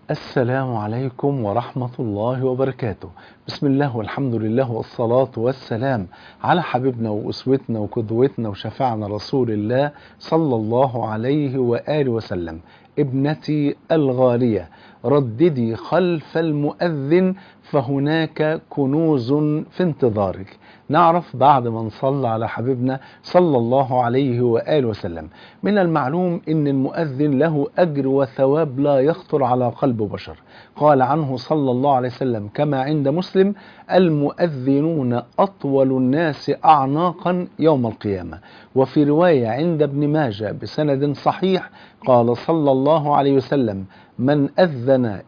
السلام عليكم ورحمة الله وبركاته. بسم الله والحمد لله والصلاة والسلام على حبيبنا وأسوتنا وقدوتنا وشفاعنا رسول الله صلى الله عليه وآله وسلم. ابنتي الغالية، رددي خلف المؤذن فهناك كنوز في انتظارك. نعرف بعد ما نصلى على حبيبنا صلى الله عليه وآله وسلم، من المعلوم أن المؤذن له أجر وثواب لا يخطر على قلب بشر. قال عنه صلى الله عليه وسلم كما عند مسلم: المؤذنون أطول الناس أعناقا يوم القيامة. وفي رواية عند ابن ماجه بسند صحيح قال صلى الله عليه وسلم: من أذن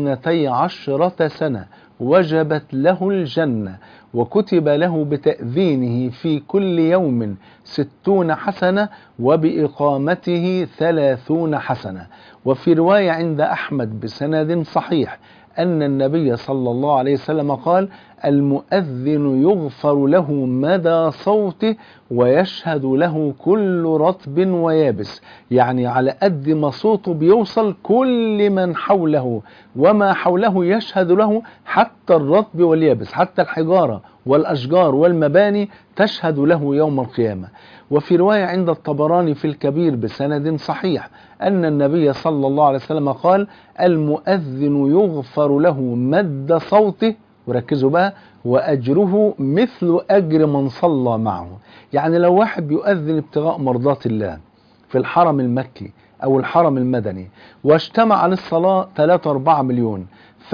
12 سنة وجبت له الجنة، وكتب له بتأذينه في كل يوم 60 حسنة، وبإقامته 30 حسنة. وفي رواية عند أحمد بسند صحيح أن النبي صلى الله عليه وسلم قال: المؤذن يغفر له مدى صوته ويشهد له كل رطب ويابس. يعني على قد ما صوته بيوصل كل من حوله وما حوله يشهد له، حتى الرطب واليابس، حتى الحجارة والأشجار والمباني تشهد له يوم القيامة. وفي رواية عند الطبراني في الكبير بسند صحيح أن النبي صلى الله عليه وسلم قال: المؤذن يغفر له مد صوته، وركزوا بقى، وأجره مثل أجر من صلى معه. يعني لو واحد بيؤذن ابتغاء مرضات الله في الحرم المكي أو الحرم المدني واجتمع للصلاة 3-4 مليون،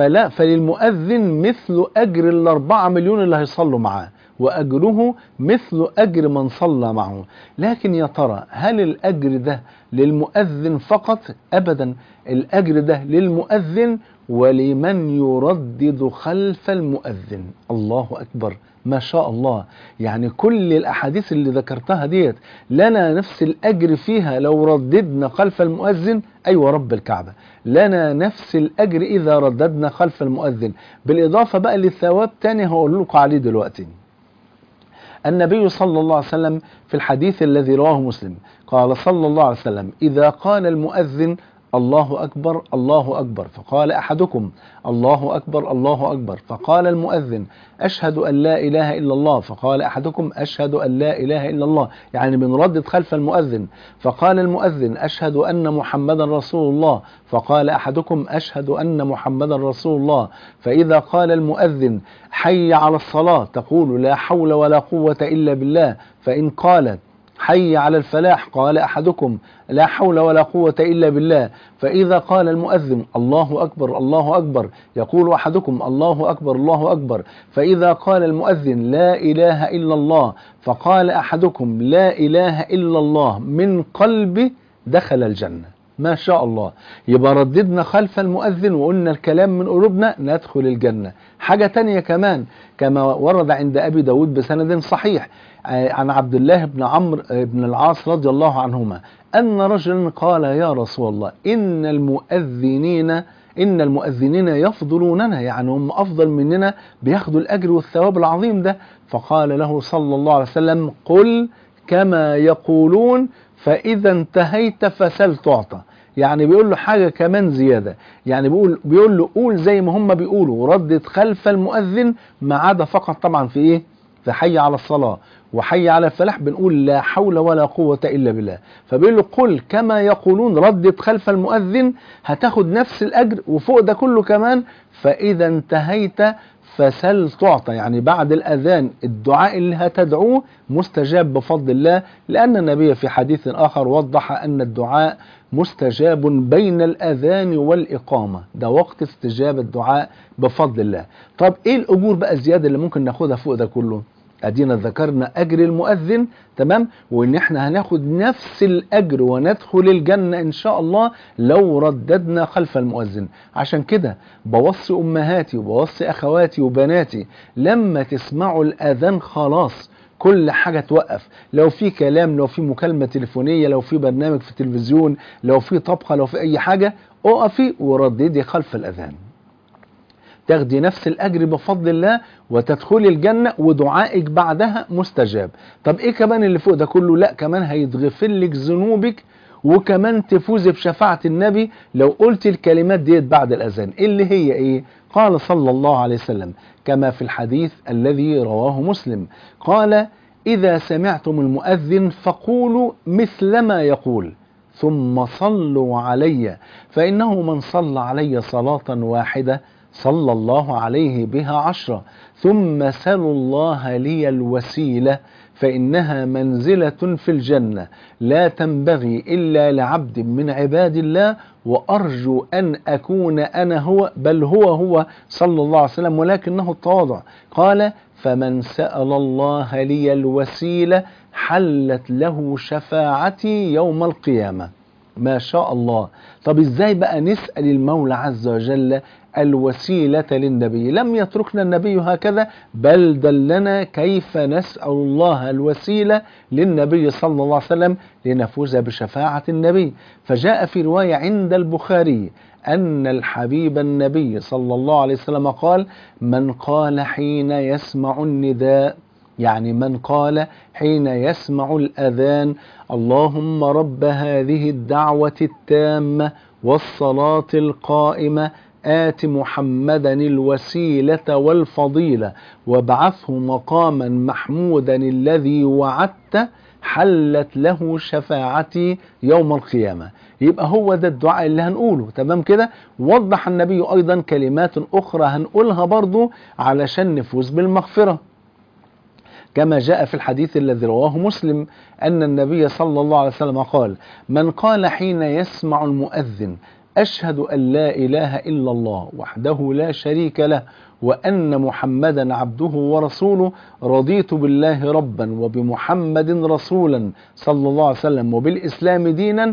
فللمؤذن مثل أجر 4 مليون اللي هيصلوا معاه، وأجره مثل أجر من صلى معه. لكن يا ترى هل الأجر ده للمؤذن فقط؟ أبدا، الأجر ده للمؤذن ولمن يردد خلف المؤذن. الله أكبر، ما شاء الله. يعني كل الأحاديث اللي ذكرتها ديت لنا نفس الأجر فيها لو رددنا خلف المؤذن. أيوة رب الكعبة، لنا نفس الأجر إذا رددنا خلف المؤذن، بالإضافة بقى للثواب تاني هقول لكم عليه دلوقتي. النبي صلى الله عليه وسلم في الحديث الذي رواه مسلم قال صلى الله عليه وسلم: إذا قال المؤذن الله أكبر الله أكبر، فقال أحدكم الله أكبر الله أكبر، فقال المؤذن أشهد أن لا إله إلا الله، فقال أحدكم أشهد أن لا إله إلا الله، يعني بنردد خلف المؤذن. فقال المؤذن أشهد أن محمدا رسول الله، فقال أحدكم أشهد أن محمدا رسول الله. فإذا قال المؤذن حي على الصلاة تقول لا حول ولا قوة إلا بالله. فإن قال حي على الفلاح قال أحدكم لا حول ولا قوة إلا بالله. فإذا قال المؤذن الله أكبر الله أكبر يقول أحدكم الله أكبر الله أكبر. فإذا قال المؤذن لا إله إلا الله فقال أحدكم لا إله إلا الله من قلبه دخل الجنة. ما شاء الله. يبقى رددنا خلف المؤذن وقلنا الكلام من قلوبنا ندخل الجنة. حاجة تانية كمان كما ورد عند أبي داود بسند صحيح عن عبد الله بن عمرو بن العاص رضي الله عنهما أن رجلا قال: يا رسول الله إن المؤذنين يفضلوننا، يعني هم أفضل مننا، بياخدوا الأجر والثواب العظيم ده. فقال له صلى الله عليه وسلم: قل كما يقولون فإذا انتهيت فسل تعطى. يعني بيقول له حاجة كمان زيادة، يعني بيقول له قول زي ما هم بيقولوا وردد خلف المؤذن، ما عدا فقط طبعا في ايه؟ في حي على الصلاة وحي على الفلاح بنقول لا حول ولا قوة إلا بالله. فبيقول له قل كما يقولون، ردد خلف المؤذن هتاخد نفس الأجر وفوق ده كله كمان. فإذا انتهيت فسل تعطى، يعني بعد الأذان الدعاء اللي هتدعوه مستجاب بفضل الله، لأن النبي في حديث آخر وضح أن الدعاء مستجاب بين الأذان والإقامة، ده وقت استجاب الدعاء بفضل الله. طب إيه الأجور بقى الزيادة اللي ممكن ناخدها فوق ده كله؟ أدينا ذكرنا أجر المؤذن، تمام، وإن إحنا هناخد نفس الأجر وندخل الجنة إن شاء الله لو رددنا خلف المؤذن. عشان كده بوصي أمهاتي وبوصي أخواتي وبناتي لما تسمعوا الأذان خلاص كل حاجة توقف، لو في كلام، لو في مكالمة تليفونية، لو في برنامج في التلفزيون، لو في طبخة، لو في أي حاجة، اقفي ورددي خلف الأذان، تاخدي نفس الأجر بفضل الله وتدخلي الجنة ودعائك بعدها مستجاب. طب إيه كمان اللي فوق ده كله؟ لا كمان هيتغفر لك ذنوبك وكمان تفوز بشفاعة النبي لو قلت الكلمات ديت بعد الأذان. اللي هي إيه؟ قال صلى الله عليه وسلم كما في الحديث الذي رواه مسلم، قال: إذا سمعتم المؤذن فقولوا مثل ما يقول ثم صلوا علي، فإنه من صلى علي صلاة واحدة صلى الله عليه بها 10، ثم سلوا الله لي الوسيلة فإنها منزلة في الجنة لا تنبغي إلا لعبد من عباد الله، وأرجو أن أكون أنا هو، بل هو صلى الله عليه وسلم ولكنه التواضع. قال: فمن سأل الله لي الوسيلة حلت له شفاعتي يوم القيامة. ما شاء الله. طب ازاي بقى نسأل المولى عز وجل الوسيلة للنبي؟ لم يتركنا النبي هكذا، بل دلنا كيف نسأل الله الوسيلة للنبي صلى الله عليه وسلم لنفوز بشفاعة النبي. فجاء في رواية عند البخاري أن الحبيب النبي صلى الله عليه وسلم قال: من قال حين يسمع النداء، يعني من قال حين يسمع الأذان: اللهم رب هذه الدعوة التامة والصلاة القائمة آت محمدا الوسيلة والفضيلة وابعثه مقاما محمودا الذي وعدته، حلت له شفاعتي يوم القيامة. يبقى هو ده الدعاء اللي هنقوله. تمام كده؟ وضح النبي أيضا كلمات أخرى هنقولها برضو علشان نفوز بالمغفرة، كما جاء في الحديث الذي رواه مسلم أن النبي صلى الله عليه وسلم قال: من قال حين يسمع المؤذن: أشهد أن لا إله إلا الله وحده لا شريك له وأن محمدا عبده ورسوله، رضيت بالله ربا وبمحمد رسولا صلى الله عليه وسلم وبالإسلام دينا،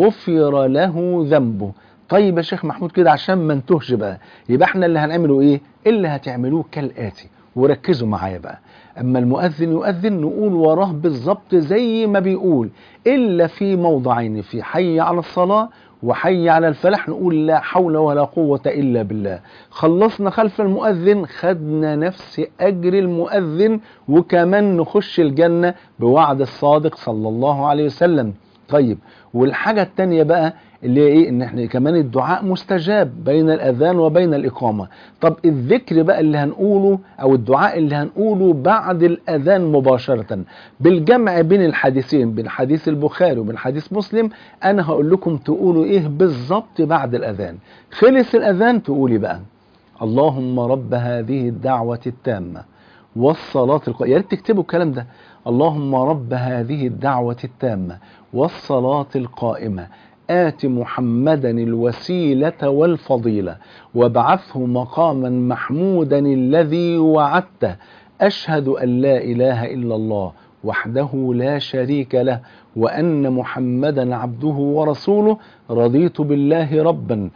غفر له ذنبه. طيب يا شيخ محمود كده عشان ما نتوهش بقى، يبقى احنا اللي هنعمله ايه؟ اللي هتعملوه كالآتي، وركزوا معايا بقى. أما المؤذن يؤذن نقول وراه بالظبط زي ما بيقول، إلا في موضعين: في حي على الصلاة وحي على الفلاح نقول لا حول ولا قوة إلا بالله. خلصنا خلف المؤذن خدنا نفس أجر المؤذن، وكمان نخش الجنة بوعد الصادق صلى الله عليه وسلم. طيب والحاجة التانية بقى اللي هي ايه؟ ان احنا كمان الدعاء مستجاب بين الاذان وبين الاقامة. طب الذكر بقى اللي هنقوله او الدعاء اللي هنقوله بعد الاذان مباشرة بالجمع بين الحديثين، بين حديث البخاري وبين حديث مسلم، انا هقول لكم تقولوا ايه بالظبط بعد الاذان. خلص الاذان تقولي بقى: اللهم رب هذه الدعوة التامة والصلاة القائمة. يا ريت تكتبوا الكلام ده: اللهم رب هذه الدعوة التامة والصلاة القائمة آت محمدا الوسيلة والفضيلة وابعثه مقاما محمودا الذي وعدته، أشهد أن لا إله إلا الله وحده لا شريك له وأن محمدا عبده ورسوله، رضيت بالله ربا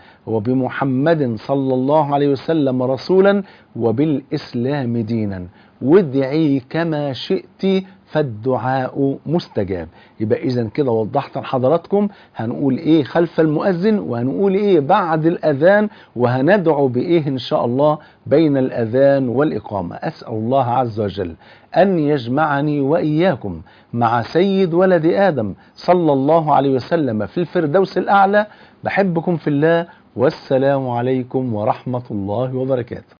وبمحمد صلى الله عليه وسلم رسولا وبالإسلام دينا. وادعي كما شئت فالدعاء مستجاب. يبقى إذن كده وضحت لحضراتكم هنقول إيه خلف المؤذن وهنقول إيه بعد الأذان، وهندعو بإيه إن شاء الله بين الأذان والإقامة. أسأل الله عز وجل أن يجمعني وإياكم مع سيد ولد آدم صلى الله عليه وسلم في الفردوس الأعلى. بحبكم في الله، والسلام عليكم ورحمة الله وبركاته.